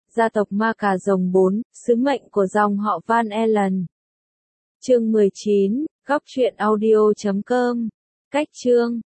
Gia tộc Ma Cà Rồng 4, sứ mệnh của dòng họ Van Allen. Chương 19, góc truyện audio.com. Cách chương